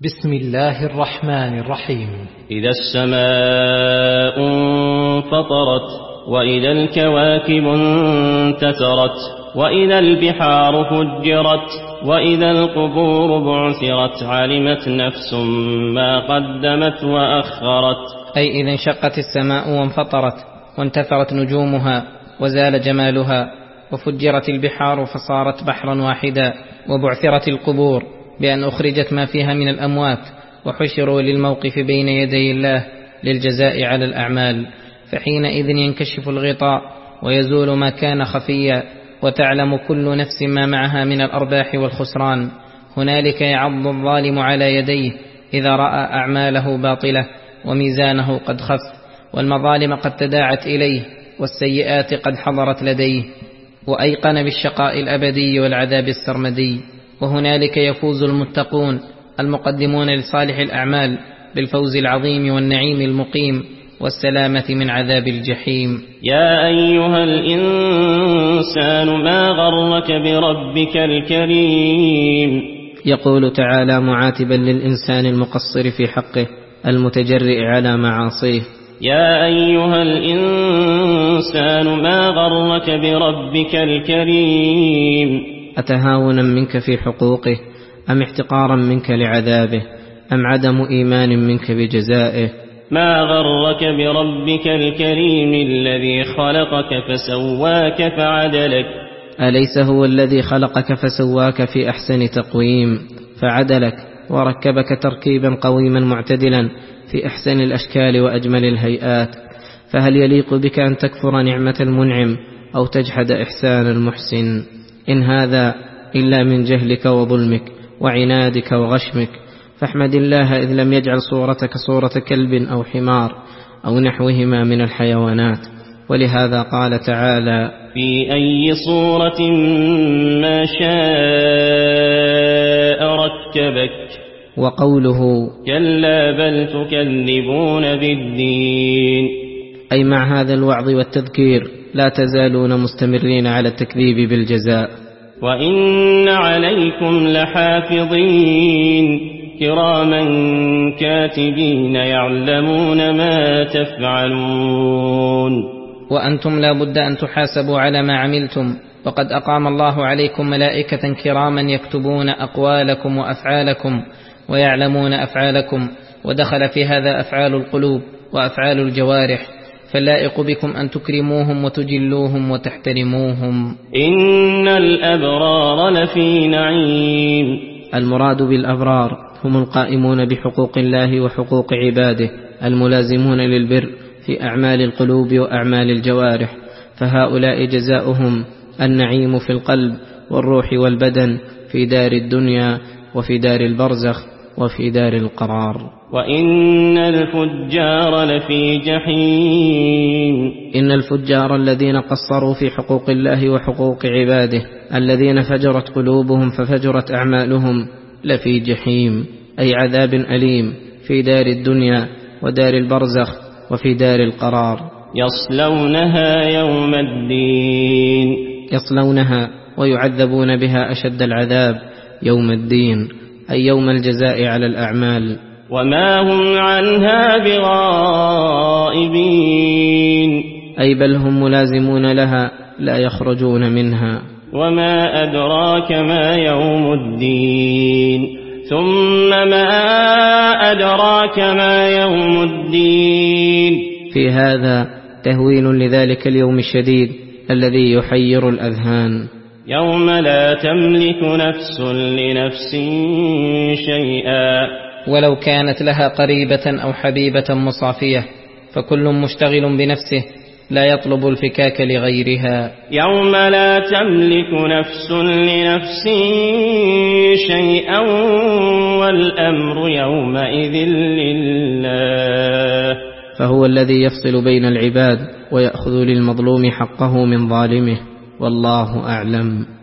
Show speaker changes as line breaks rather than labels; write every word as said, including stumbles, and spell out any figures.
بسم الله الرحمن الرحيم.
إذا السماء انفطرت وإذا الكواكب انتثرت وإذا البحار فجرت وإذا القبور بعثرت علمت نفس ما قدمت وأخرت.
أي إذا انشقت السماء وانفطرت وانتثرت نجومها وزال جمالها وفجرت البحار فصارت بحرا واحدا وبعثرت القبور بأن أخرجت ما فيها من الأموات وحشروا للموقف بين يدي الله للجزاء على الأعمال، فحينئذ ينكشف الغطاء ويزول ما كان خفيا وتعلم كل نفس ما معها من الأرباح والخسران. هنالك يعض الظالم على يديه إذا رأى أعماله باطلة وميزانه قد خف والمظالم قد تداعت إليه والسيئات قد حضرت لديه، وأيقن بالشقاء الأبدي والعذاب السرمدي. وهنالك يفوز المتقون المقدمون لصالح الأعمال بالفوز العظيم والنعيم المقيم والسلامة من عذاب الجحيم.
يا أيها الإنسان ما غرك بربك الكريم.
يقول تعالى معاتبا للإنسان المقصر في حقه المتجرئ على معاصيه:
يا أيها الإنسان ما غرك بربك الكريم.
أتهاونا منك في حقوقه أم احتقارا منك لعذابه أم عدم إيمان منك بجزائه؟
ما غرك بربك الكريم الذي خلقك فسواك فعدلك.
أليس هو الذي خلقك فسواك في أحسن تقويم فعدلك وركبك تركيبا قويما معتدلا في أحسن الأشكال وأجمل الهيئات؟ فهل يليق بك أن تكفر نعمة المنعم أو تجحد إحسان المحسن؟ إن هذا إلا من جهلك وظلمك وعنادك وغشمك، فاحمد الله إذ لم يجعل صورتك صورة كلب أو حمار أو نحوهما من الحيوانات. ولهذا قال تعالى:
في أي صورة ما شاء ركبك.
وقوله:
كلا بل تكذبون بالدين.
أي مع هذا الوعظ والتذكير لا تزالون مستمرين على التكذيب بالجزاء.
وإن عليكم لحافظين كراما كاتبين يعلمون ما تفعلون.
وأنتم لا بد أن تحاسبوا على ما عملتم، وقد أقام الله عليكم ملائكة كراما يكتبون أقوالكم وأفعالكم ويعلمون أفعالكم، ودخل في هذا أفعال القلوب وأفعال الجوارح، فاللائق بكم أن تكرموهم وتجلوهم وتحترموهم.
إن الأبرار لفي نعيم.
المراد بالأبرار هم القائمون بحقوق الله وحقوق عباده الملازمون للبر في أعمال القلوب وأعمال الجوارح، فهؤلاء جزاؤهم النعيم في القلب والروح والبدن في دار الدنيا وفي دار البرزخ وفي دار القرار.
وإن الفجار لفي جحيم.
إن الفجار الذين قصروا في حقوق الله وحقوق عباده الذين فجرت قلوبهم ففجرت أعمالهم لفي جحيم، أي عذاب أليم في دار الدنيا ودار البرزخ وفي دار القرار.
يصلونها يوم الدين.
يصلونها ويعذبون بها أشد العذاب يوم الدين، أي يوم الجزاء على الأعمال.
وما هم عنها بغائبين.
أي بل هم ملازمون لها لا يخرجون منها.
وما أدراك ما يوم الدين. ثم ما أدراك ما يوم الدين.
في هذا تهويل لذلك اليوم الشديد الذي يحير الأذهان.
يوم لا تملك نفس لنفس شيئا
ولو كانت لها قريبة أو حبيبة مصافية، فكل مشتغل بنفسه لا يطلب الفكاك لغيرها.
يوم لا تملك نفس لنفس شيئا والأمر يومئذ لله.
فهو الذي يفصل بين العباد ويأخذ للمظلوم حقه من ظالمه، والله أعلم.